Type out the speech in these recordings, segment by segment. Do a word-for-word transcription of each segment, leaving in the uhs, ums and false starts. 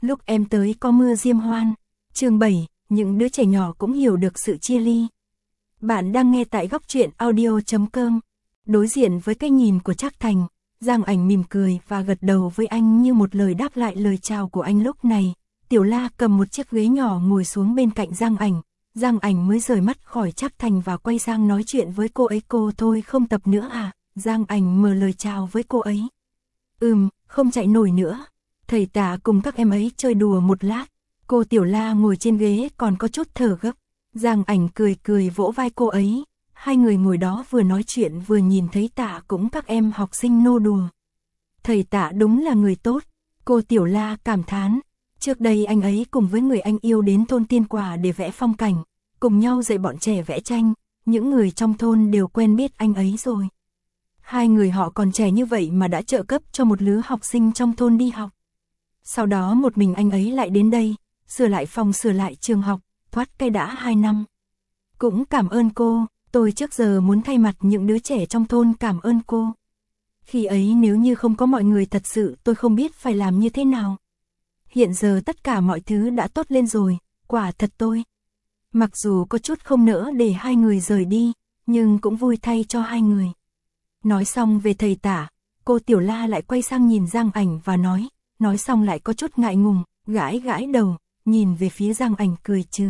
Lúc em tới có mưa diêm hoan. Chương bảy, những đứa trẻ nhỏ cũng hiểu được sự chia ly. Bạn đang nghe tại góc truyện audio chấm com. Đối diện với cái nhìn của Trác Thành, Giang Ảnh mỉm cười và gật đầu với anh như một lời đáp lại lời chào của anh. Lúc này, Tiểu La cầm một chiếc ghế nhỏ ngồi xuống bên cạnh Giang Ảnh. Giang Ảnh mới rời mắt khỏi Trác Thành và quay sang nói chuyện với cô ấy. Cô thôi không tập nữa à? Giang Ảnh mở lời chào với cô ấy. Ừm, không chạy nổi nữa. Thầy Tả cùng các em ấy chơi đùa một lát. Cô Tiểu La ngồi trên ghế còn có chút thở gấp. Giang Ảnh cười cười vỗ vai cô ấy. Hai người ngồi đó vừa nói chuyện vừa nhìn thấy Tả cũng các em học sinh nô đùa. Thầy Tả đúng là người tốt. Cô Tiểu La cảm thán. Trước đây anh ấy cùng với người anh yêu đến thôn Tiên Quả để vẽ phong cảnh, cùng nhau dạy bọn trẻ vẽ tranh. Những người trong thôn đều quen biết anh ấy rồi. Hai người họ còn trẻ như vậy mà đã trợ cấp cho một lứa học sinh trong thôn đi học. Sau đó một mình anh ấy lại đến đây, sửa lại phòng sửa lại trường học, thoát cây đã hai năm. Cũng cảm ơn cô, tôi trước giờ muốn thay mặt những đứa trẻ trong thôn cảm ơn cô. Khi ấy nếu như không có mọi người thật sự tôi không biết phải làm như thế nào. Hiện giờ tất cả mọi thứ đã tốt lên rồi, quả thật tôi. Mặc dù có chút không nỡ để hai người rời đi, nhưng cũng vui thay cho hai người. Nói xong về thầy Tả, cô Tiểu La lại quay sang nhìn Giang Ảnh và nói, nói xong lại có chút ngại ngùng, gãi gãi đầu, nhìn về phía Giang Ảnh cười trừ.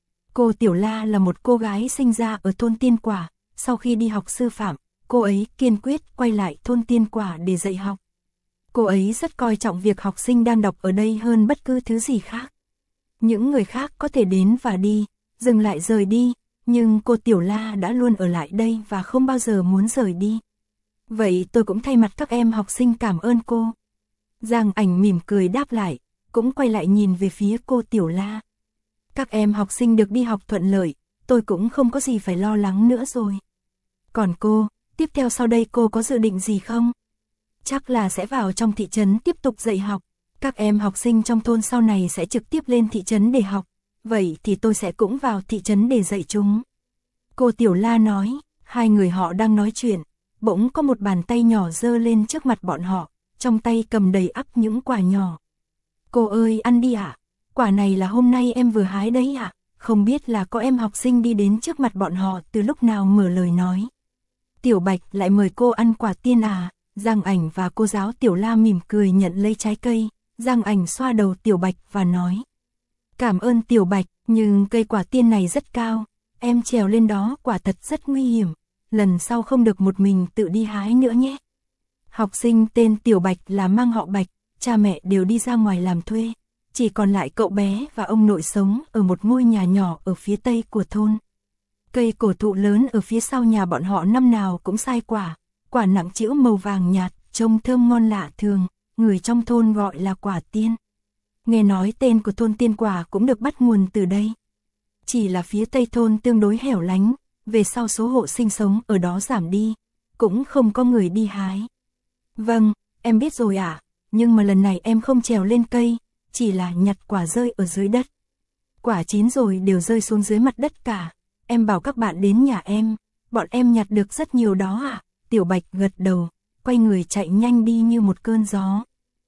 Cô Tiểu La là một cô gái sinh ra ở thôn Tiên Quả, sau khi đi học sư phạm, cô ấy kiên quyết quay lại thôn Tiên Quả để dạy học. Cô ấy rất coi trọng việc học sinh đang đọc ở đây hơn bất cứ thứ gì khác. Những người khác có thể đến và đi, dừng lại rời đi, nhưng cô Tiểu La đã luôn ở lại đây và không bao giờ muốn rời đi. Vậy tôi cũng thay mặt các em học sinh cảm ơn cô. Giang Ảnh mỉm cười đáp lại, cũng quay lại nhìn về phía cô Tiểu La. Các em học sinh được đi học thuận lợi, tôi cũng không có gì phải lo lắng nữa rồi. Còn cô, tiếp theo sau đây cô có dự định gì không? Chắc là sẽ vào trong thị trấn tiếp tục dạy học. Các em học sinh trong thôn sau này sẽ trực tiếp lên thị trấn để học. Vậy thì tôi sẽ cũng vào thị trấn để dạy chúng. Cô Tiểu La nói, hai người họ đang nói chuyện. Bỗng có một bàn tay nhỏ giơ lên trước mặt bọn họ, trong tay cầm đầy ắp những quả nhỏ. Cô ơi ăn đi ạ, quả này là hôm nay em vừa hái đấy ạ. Không biết là có em học sinh đi đến trước mặt bọn họ từ lúc nào mở lời nói. Tiểu Bạch lại mời cô ăn quả tiên à. Giang Ảnh và cô giáo Tiểu La mỉm cười nhận lấy trái cây. Giang Ảnh xoa đầu Tiểu Bạch và nói, cảm ơn Tiểu Bạch, nhưng cây quả tiên này rất cao, em trèo lên đó quả thật rất nguy hiểm. Lần sau không được một mình tự đi hái nữa nhé. Học sinh tên Tiểu Bạch là mang họ Bạch, cha mẹ đều đi ra ngoài làm thuê. Chỉ còn lại cậu bé và ông nội sống ở một ngôi nhà nhỏ ở phía tây của thôn. Cây cổ thụ lớn ở phía sau nhà bọn họ năm nào cũng sai quả. Quả nặng trĩu màu vàng nhạt, trông thơm ngon lạ thường, người trong thôn gọi là quả tiên. Nghe nói tên của thôn Tiên Quả cũng được bắt nguồn từ đây. Chỉ là phía tây thôn tương đối hẻo lánh, về sau số hộ sinh sống ở đó giảm đi, cũng không có người đi hái. Vâng, em biết rồi ạ, à, nhưng mà lần này em không trèo lên cây, chỉ là nhặt quả rơi ở dưới đất. Quả chín rồi đều rơi xuống dưới mặt đất cả, em bảo các bạn đến nhà em, bọn em nhặt được rất nhiều đó ạ. À. Tiểu Bạch gật đầu, quay người chạy nhanh đi như một cơn gió.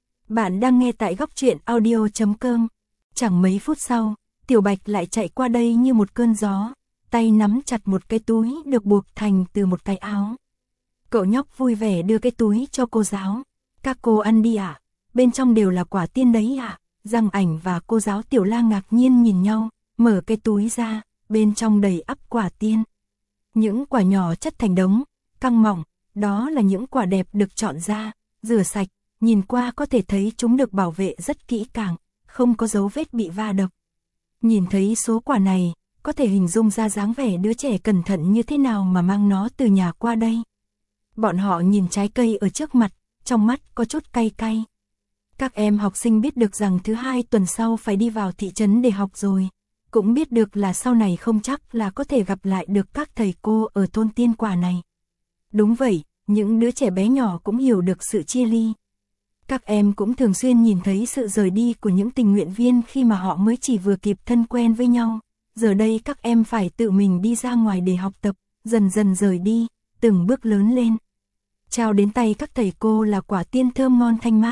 Bạn đang nghe tại góc truyện audio chấm com. Chẳng mấy phút sau, Tiểu Bạch lại chạy qua đây như một cơn gió, tay nắm chặt một cái túi được buộc thành từ một cái áo. Cậu nhóc vui vẻ đưa cái túi cho cô giáo. Các cô ăn đi ạ, à? Bên trong đều là quả tiên đấy ạ. À? Giang Ảnh và cô giáo Tiểu La ngạc nhiên nhìn nhau, mở cái túi ra, bên trong đầy ắp quả tiên. Những quả nhỏ chất thành đống, căng mỏng, đó là những quả đẹp được chọn ra, rửa sạch, nhìn qua có thể thấy chúng được bảo vệ rất kỹ càng, không có dấu vết bị va đập. Nhìn thấy số quả này, có thể hình dung ra dáng vẻ đứa trẻ cẩn thận như thế nào mà mang nó từ nhà qua đây. Bọn họ nhìn trái cây ở trước mặt, trong mắt có chút cay cay. Các em học sinh biết được rằng thứ hai tuần sau phải đi vào thị trấn để học rồi, cũng biết được là sau này không chắc là có thể gặp lại được các thầy cô ở thôn Tiên Quả này. Đúng vậy, những đứa trẻ bé nhỏ cũng hiểu được sự chia ly. Các em cũng thường xuyên nhìn thấy sự rời đi của những tình nguyện viên khi mà họ mới chỉ vừa kịp thân quen với nhau. Giờ đây các em phải tự mình đi ra ngoài để học tập, dần dần rời đi, từng bước lớn lên. Trao đến tay các thầy cô là quả tiên thơm ngon thanh mát,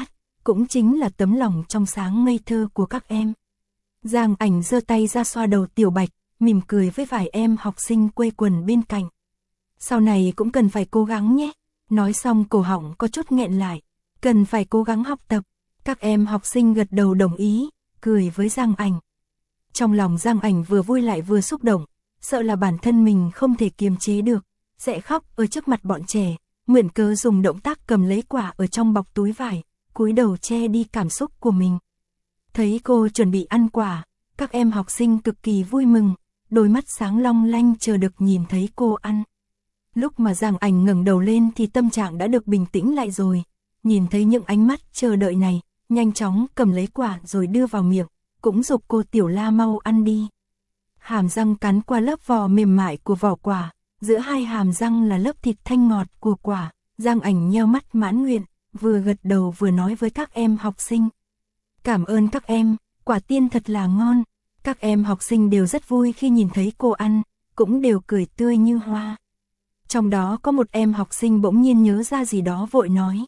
cũng chính là tấm lòng trong sáng ngây thơ của các em. Giang Ảnh giơ tay ra xoa đầu Tiểu Bạch, mỉm cười với vài em học sinh quây quần bên cạnh. Sau này cũng cần phải cố gắng nhé. Nói xong cổ họng có chút nghẹn lại. Cần phải cố gắng học tập. Các em học sinh gật đầu đồng ý, cười với Giang Ảnh. Trong lòng Giang Ảnh vừa vui lại vừa xúc động, sợ là bản thân mình không thể kiềm chế được, sẽ khóc ở trước mặt bọn trẻ, mượn cớ dùng động tác cầm lấy quả ở trong bọc túi vải, cúi đầu che đi cảm xúc của mình. Thấy cô chuẩn bị ăn quả, các em học sinh cực kỳ vui mừng, đôi mắt sáng long lanh chờ được nhìn thấy cô ăn. Lúc mà Giang Ảnh ngẩng đầu lên thì tâm trạng đã được bình tĩnh lại rồi, nhìn thấy những ánh mắt chờ đợi này, nhanh chóng cầm lấy quả rồi đưa vào miệng, cũng giục cô Tiểu La mau ăn đi. Hàm răng cắn qua lớp vỏ mềm mại của vỏ quả, giữa hai hàm răng là lớp thịt thanh ngọt của quả, Giang Ảnh nheo mắt mãn nguyện, vừa gật đầu vừa nói với các em học sinh. Cảm ơn các em, quả tiên thật là ngon. Các em học sinh đều rất vui khi nhìn thấy cô ăn, cũng đều cười tươi như hoa. Trong đó có một em học sinh bỗng nhiên nhớ ra gì đó vội nói.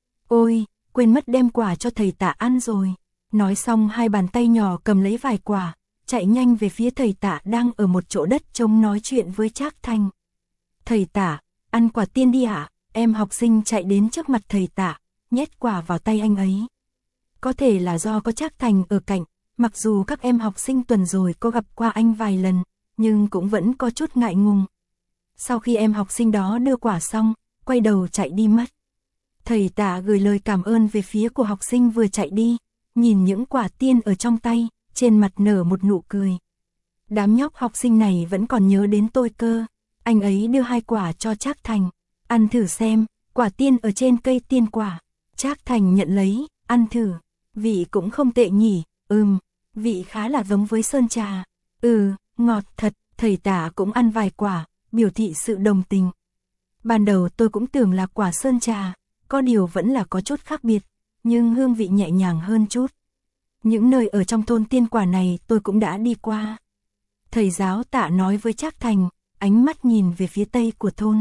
Ôi, quên mất đem quả cho thầy Tạ ăn rồi. Nói xong hai bàn tay nhỏ cầm lấy vài quả, chạy nhanh về phía thầy Tạ đang ở một chỗ đất trống nói chuyện với Trác Thành. Thầy Tạ, ăn quả tiên đi ạ. Em học sinh chạy đến trước mặt thầy Tạ, nhét quả vào tay anh ấy. Có thể là do có Trác Thành ở cạnh, mặc dù các em học sinh tuần rồi có gặp qua anh vài lần, nhưng cũng vẫn có chút ngại ngùng. Sau khi em học sinh đó đưa quả xong, quay đầu chạy đi mất. Thầy Tạ gửi lời cảm ơn về phía của học sinh vừa chạy đi, nhìn những quả tiên ở trong tay, trên mặt nở một nụ cười. Đám nhóc học sinh này vẫn còn nhớ đến tôi cơ. Anh ấy đưa hai quả cho Trác Thành. Ăn thử xem, quả tiên ở trên cây tiên quả. Trác Thành nhận lấy, ăn thử. Vị cũng không tệ nhỉ, ừm, vị khá là giống với sơn trà. Ừ, ngọt thật, thầy Tạ cũng ăn vài quả, biểu thị sự đồng tình. Ban đầu tôi cũng tưởng là quả sơn trà, có điều vẫn là có chút khác biệt, nhưng hương vị nhẹ nhàng hơn chút. Những nơi ở trong thôn tiên quả này tôi cũng đã đi qua. Thầy giáo Tạ nói với Trác Thành, ánh mắt nhìn về phía tây của thôn.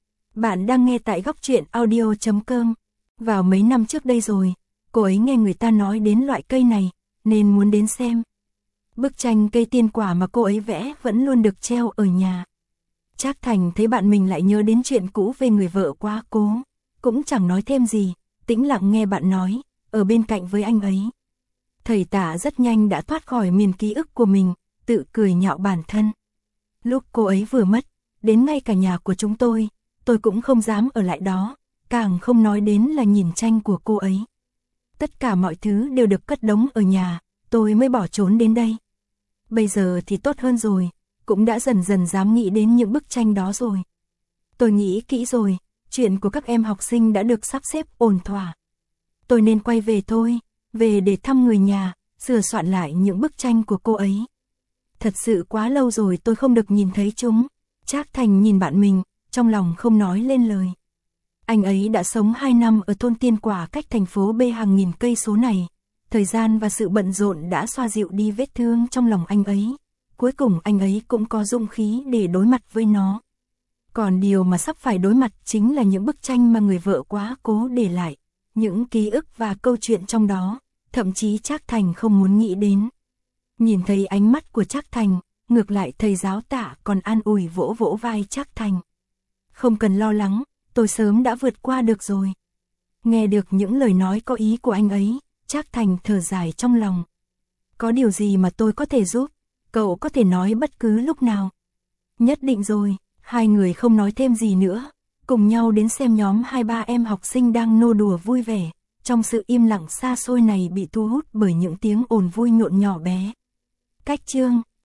Bạn đang nghe tại góc truyện audio chấm com. Vào mấy năm trước đây rồi, cô ấy nghe người ta nói đến loại cây này, nên muốn đến xem. Bức tranh cây tiên quả mà cô ấy vẽ vẫn luôn được treo ở nhà. Trác Thành thấy bạn mình lại nhớ đến chuyện cũ về người vợ quá cố, cũng chẳng nói thêm gì, tĩnh lặng nghe bạn nói, ở bên cạnh với anh ấy. Thầy Tạ rất nhanh đã thoát khỏi miền ký ức của mình, tự cười nhạo bản thân. Lúc cô ấy vừa mất, đến ngay cả nhà của chúng tôi, tôi cũng không dám ở lại đó, càng không nói đến là nhìn tranh của cô ấy. Tất cả mọi thứ đều được cất đống ở nhà, tôi mới bỏ trốn đến đây. Bây giờ thì tốt hơn rồi, cũng đã dần dần dám nghĩ đến những bức tranh đó rồi. Tôi nghĩ kỹ rồi, chuyện của các em học sinh đã được sắp xếp ổn thỏa. Tôi nên quay về thôi, về để thăm người nhà, sửa soạn lại những bức tranh của cô ấy. Thật sự quá lâu rồi tôi không được nhìn thấy chúng. Trác Thành nhìn bạn mình, trong lòng không nói lên lời. Anh ấy đã sống hai năm ở thôn Tiên Quả cách thành phố B hàng nghìn cây số này. Thời gian và sự bận rộn đã xoa dịu đi vết thương trong lòng anh ấy. Cuối cùng anh ấy cũng có dũng khí để đối mặt với nó. Còn điều mà sắp phải đối mặt chính là những bức tranh mà người vợ quá cố để lại. Những ký ức và câu chuyện trong đó, thậm chí Trác Thành không muốn nghĩ đến. Nhìn thấy ánh mắt của Trác Thành, ngược lại thầy giáo Tạ còn an ủi vỗ vỗ vai Trác Thành. Không cần lo lắng, tôi sớm đã vượt qua được rồi. Nghe được những lời nói có ý của anh ấy, Trác Thành thở dài trong lòng. Có điều gì mà tôi có thể giúp, cậu có thể nói bất cứ lúc nào. Nhất định rồi, hai người không nói thêm gì nữa, cùng nhau đến xem nhóm hai ba em học sinh đang nô đùa vui vẻ. Trong sự im lặng xa xôi này bị thu hút bởi những tiếng ồn vui nhộn nhỏ bé. Cách chương